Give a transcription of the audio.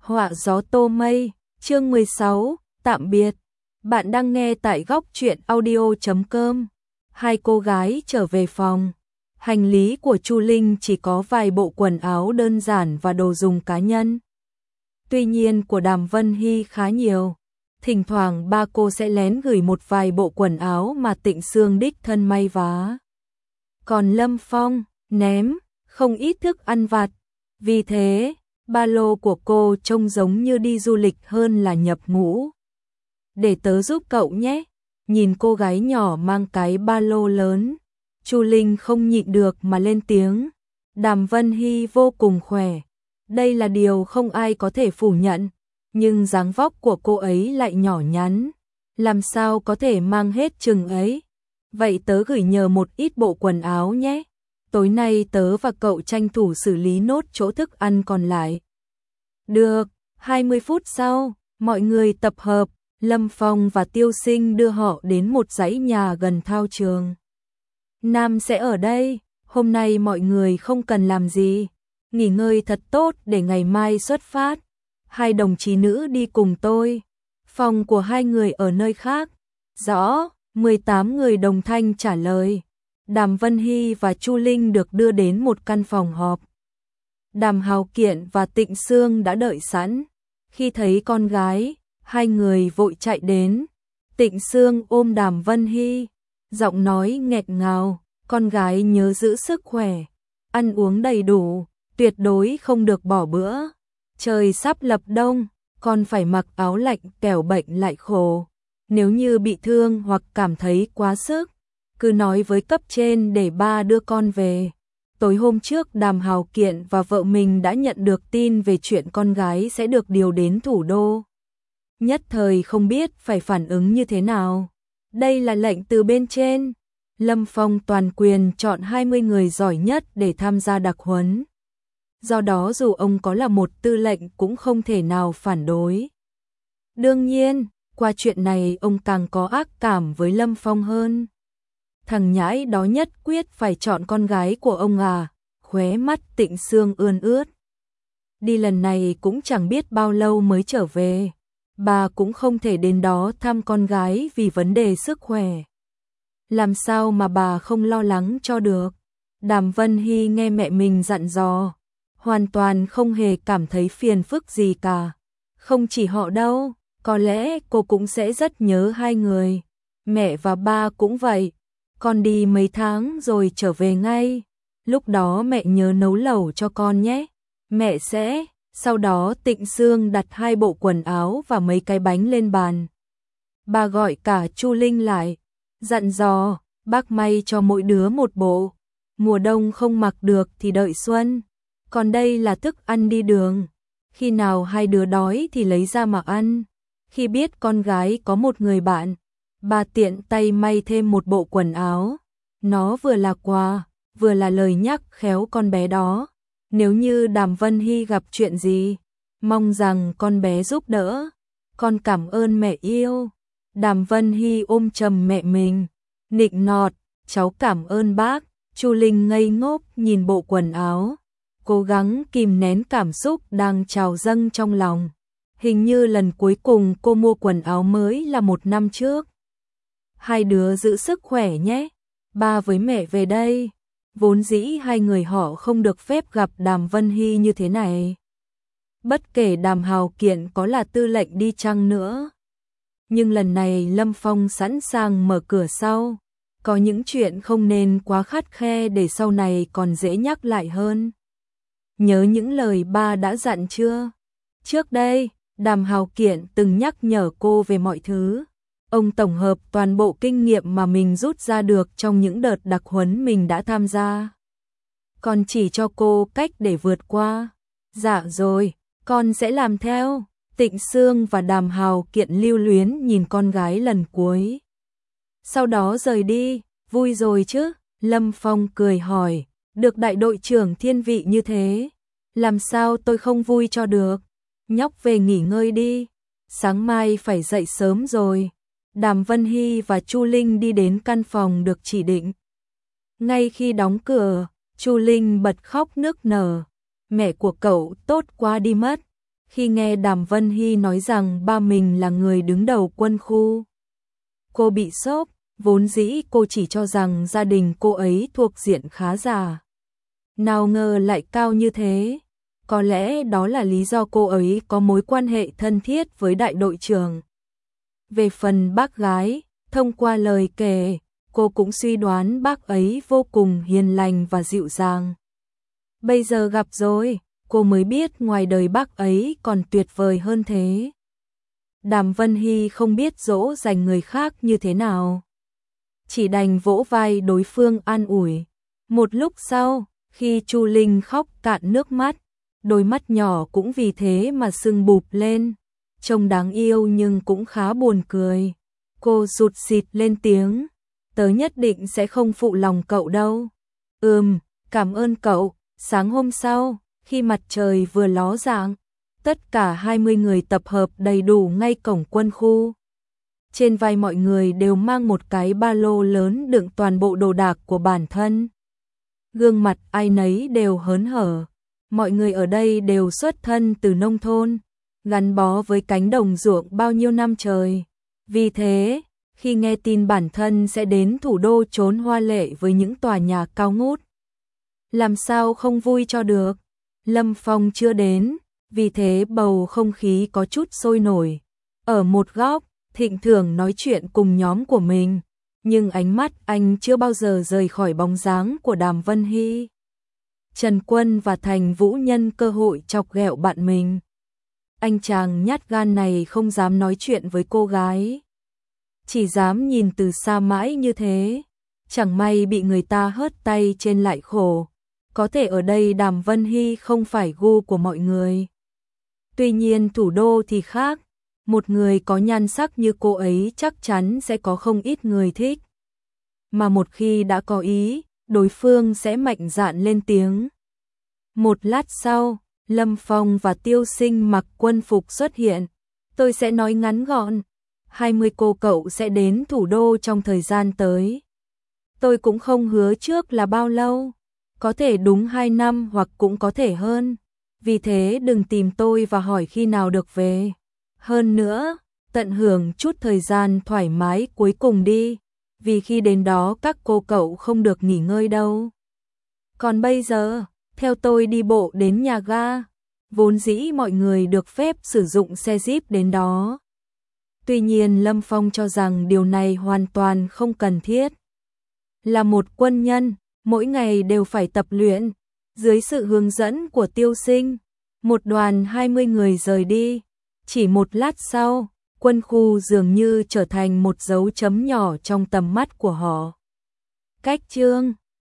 Họa gió tô mây, chương 16, tạm biệt. Bạn đang nghe tại góc truyện audio.com. Hai cô gái trở về phòng. Hành lý của Chu Linh chỉ có vài bộ quần áo đơn giản và đồ dùng cá nhân. Tuy nhiên của Đàm Vân Hy khá nhiều. Thỉnh thoảng ba cô sẽ lén gửi một vài bộ quần áo mà Tịnh Sương đích thân may vá. Còn Lâm Phong, ném không ít thức ăn vặt. Vì thế, ba lô của cô trông giống như đi du lịch hơn là nhập ngũ. Để tớ giúp cậu nhé. Nhìn cô gái nhỏ mang cái ba lô lớn, Chu Linh không nhịn được mà lên tiếng. Đàm Vân Hy vô cùng khỏe. Đây là điều không ai có thể phủ nhận. Nhưng dáng vóc của cô ấy lại nhỏ nhắn. Làm sao có thể mang hết chừng ấy. Vậy tớ gửi nhờ một ít bộ quần áo nhé. Tối nay tớ và cậu tranh thủ xử lý nốt chỗ thức ăn còn lại. Được, 20 phút sau, mọi người tập hợp. Lâm Phong và Tiêu Sinh đưa họ đến một dãy nhà gần thao trường. Nam sẽ ở đây, hôm nay mọi người không cần làm gì. Nghỉ ngơi thật tốt để ngày mai xuất phát. Hai đồng chí nữ đi cùng tôi. Phòng của hai người ở nơi khác. Rõ, 18 người đồng thanh trả lời. Đàm Vân Hy và Chu Linh được đưa đến một căn phòng họp. Đàm Hào Kiện và Tịnh Sương đã đợi sẵn. Khi thấy con gái, hai người vội chạy đến. Tịnh Sương ôm Đàm Vân Hy, giọng nói nghẹt ngào, con gái nhớ giữ sức khỏe, ăn uống đầy đủ, tuyệt đối không được bỏ bữa. Trời sắp lập đông, con phải mặc áo lạnh kẻo bệnh lại khổ. Nếu như bị thương hoặc cảm thấy quá sức, cứ nói với cấp trên để ba đưa con về. Tối hôm trước Đàm Hào Kiện và vợ mình đã nhận được tin về chuyện con gái sẽ được điều đến thủ đô. Nhất thời không biết phải phản ứng như thế nào. Đây là lệnh từ bên trên. Lâm Phong toàn quyền chọn 20 người giỏi nhất để tham gia đặc huấn. Do đó dù ông có là một tư lệnh cũng không thể nào phản đối. Đương nhiên, qua chuyện này ông càng có ác cảm với Lâm Phong hơn. Thằng nhãi đó nhất quyết phải chọn con gái của ông à, khóe mắt Tịnh Sương ươn ướt. Đi lần này cũng chẳng biết bao lâu mới trở về. Bà cũng không thể đến đó thăm con gái vì vấn đề sức khỏe. Làm sao mà bà không lo lắng cho được. Đàm Vân Hy nghe mẹ mình dặn dò, hoàn toàn không hề cảm thấy phiền phức gì cả. Không chỉ họ đâu, có lẽ cô cũng sẽ rất nhớ hai người. Mẹ và ba cũng vậy. Con đi mấy tháng rồi trở về ngay. Lúc đó mẹ nhớ nấu lẩu cho con nhé. Mẹ sẽ... Sau đó Tịnh Sương đặt hai bộ quần áo và mấy cái bánh lên bàn. Bà gọi cả Chu Linh lại, dặn dò, bác may cho mỗi đứa một bộ. Mùa đông không mặc được thì đợi xuân. Còn đây là thức ăn đi đường. Khi nào hai đứa đói thì lấy ra mà ăn. Khi biết con gái có một người bạn, bà tiện tay may thêm một bộ quần áo. Nó vừa là quà, vừa là lời nhắc khéo con bé đó. Nếu như Đàm Vân Hy gặp chuyện gì, mong rằng con bé giúp đỡ. Con cảm ơn mẹ yêu. Đàm Vân Hy ôm chầm mẹ mình, nịnh nọt, cháu cảm ơn bác. Chu Linh ngây ngốc nhìn bộ quần áo, cố gắng kìm nén cảm xúc đang trào dâng trong lòng. Hình như lần cuối cùng cô mua quần áo mới là 1 năm trước. Hai đứa giữ sức khỏe nhé. Ba với mẹ về đây. Vốn dĩ hai người họ không được phép gặp Đàm Vân Hy như thế này. Bất kể Đàm Hào Kiện có là tư lệnh đi chăng nữa. Nhưng lần này Lâm Phong sẵn sàng mở cửa sau. Có những chuyện không nên quá khắt khe để sau này còn dễ nhắc lại hơn. Nhớ những lời ba đã dặn chưa? Trước đây, Đàm Hào Kiện từng nhắc nhở cô về mọi thứ. Ông tổng hợp toàn bộ kinh nghiệm mà mình rút ra được trong những đợt đặc huấn mình đã tham gia. Còn chỉ cho cô cách để vượt qua. Dạ rồi, con sẽ làm theo. Tịnh Sương và Đàm Hào Kiện lưu luyến nhìn con gái lần cuối. Sau đó rời đi, vui rồi chứ? Lâm Phong cười hỏi, được đại đội trưởng thiên vị như thế. Làm sao tôi không vui cho được? Nhóc về nghỉ ngơi đi, sáng mai phải dậy sớm rồi. Đàm Vân Hy và Chu Linh đi đến căn phòng được chỉ định. Ngay khi đóng cửa, Chu Linh bật khóc nức nở. Mẹ của cậu tốt quá đi mất. khi nghe Đàm Vân Hy nói rằng ba mình là người đứng đầu quân khu. Cô bị sốc, vốn dĩ cô chỉ cho rằng gia đình cô ấy thuộc diện khá giả. Nào ngờ lại cao như thế. Có lẽ đó là lý do cô ấy có mối quan hệ thân thiết với đại đội trưởng. Về phần bác gái, thông qua lời kể, cô cũng suy đoán bác ấy vô cùng hiền lành và dịu dàng. Bây giờ gặp rồi, cô mới biết ngoài đời bác ấy còn tuyệt vời hơn thế. Đàm Vân Hy không biết dỗ dành người khác như thế nào. Chỉ đành vỗ vai đối phương an ủi. Một lúc sau, khi Chu Linh khóc cạn nước mắt, đôi mắt nhỏ cũng vì thế mà sưng bụp lên. Trông đáng yêu nhưng cũng khá buồn cười. Cô sụt sịt lên tiếng. Tớ nhất định sẽ không phụ lòng cậu đâu. Cảm ơn cậu. Sáng hôm sau, khi mặt trời vừa ló dạng, tất cả 20 người tập hợp đầy đủ ngay cổng quân khu. Trên vai mọi người đều mang một cái ba lô lớn đựng toàn bộ đồ đạc của bản thân. Gương mặt ai nấy đều hớn hở. Mọi người ở đây đều xuất thân từ nông thôn, gắn bó với cánh đồng ruộng bao nhiêu năm trời. Vì thế, khi nghe tin bản thân sẽ đến thủ đô trốn hoa lệ với những tòa nhà cao ngút, làm sao không vui cho được. Lâm Phong chưa đến, vì thế bầu không khí có chút sôi nổi. Ở một góc, Thịnh Thưởng nói chuyện cùng nhóm của mình, nhưng ánh mắt anh chưa bao giờ rời khỏi bóng dáng của Đàm Vân Hy. Trần Quân và Thành Vũ nhân cơ hội chọc ghẹo bạn mình. Anh chàng nhát gan này không dám nói chuyện với cô gái, chỉ dám nhìn từ xa mãi như thế. Chẳng may bị người ta hớt tay trên lại khổ. Có thể ở đây Đàm Vân Hy không phải gu của mọi người. Tuy nhiên thủ đô thì khác. Một người có nhan sắc như cô ấy chắc chắn sẽ có không ít người thích. Mà một khi đã có ý, đối phương sẽ mạnh dạn lên tiếng. Một lát sau, Lâm Phong và Tiêu Sinh mặc quân phục xuất hiện. Tôi sẽ nói ngắn gọn. 20 cô cậu sẽ đến thủ đô trong thời gian tới. Tôi cũng không hứa trước là bao lâu. Có thể đúng 2 năm hoặc cũng có thể hơn. Vì thế đừng tìm tôi và hỏi khi nào được về. Hơn nữa, tận hưởng chút thời gian thoải mái cuối cùng đi. Vì khi đến đó các cô cậu không được nghỉ ngơi đâu. Còn bây giờ, theo tôi đi bộ đến nhà ga. Vốn dĩ mọi người được phép sử dụng xe jeep đến đó. Tuy nhiên Lâm Phong cho rằng điều này hoàn toàn không cần thiết. Là một quân nhân, mỗi ngày đều phải tập luyện. Dưới sự hướng dẫn của Tiêu Sinh, một đoàn 20 người rời đi. Chỉ một lát sau, quân khu dường như trở thành một dấu chấm nhỏ trong tầm mắt của họ. Cách chương